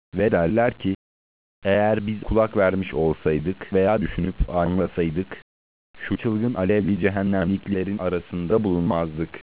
Ve derler ki, eğer biz kulak vermiş olsaydık veya düşünüp anlasaydık, şu çılgın alevli cehennemliklerin arasında bulunmazdık.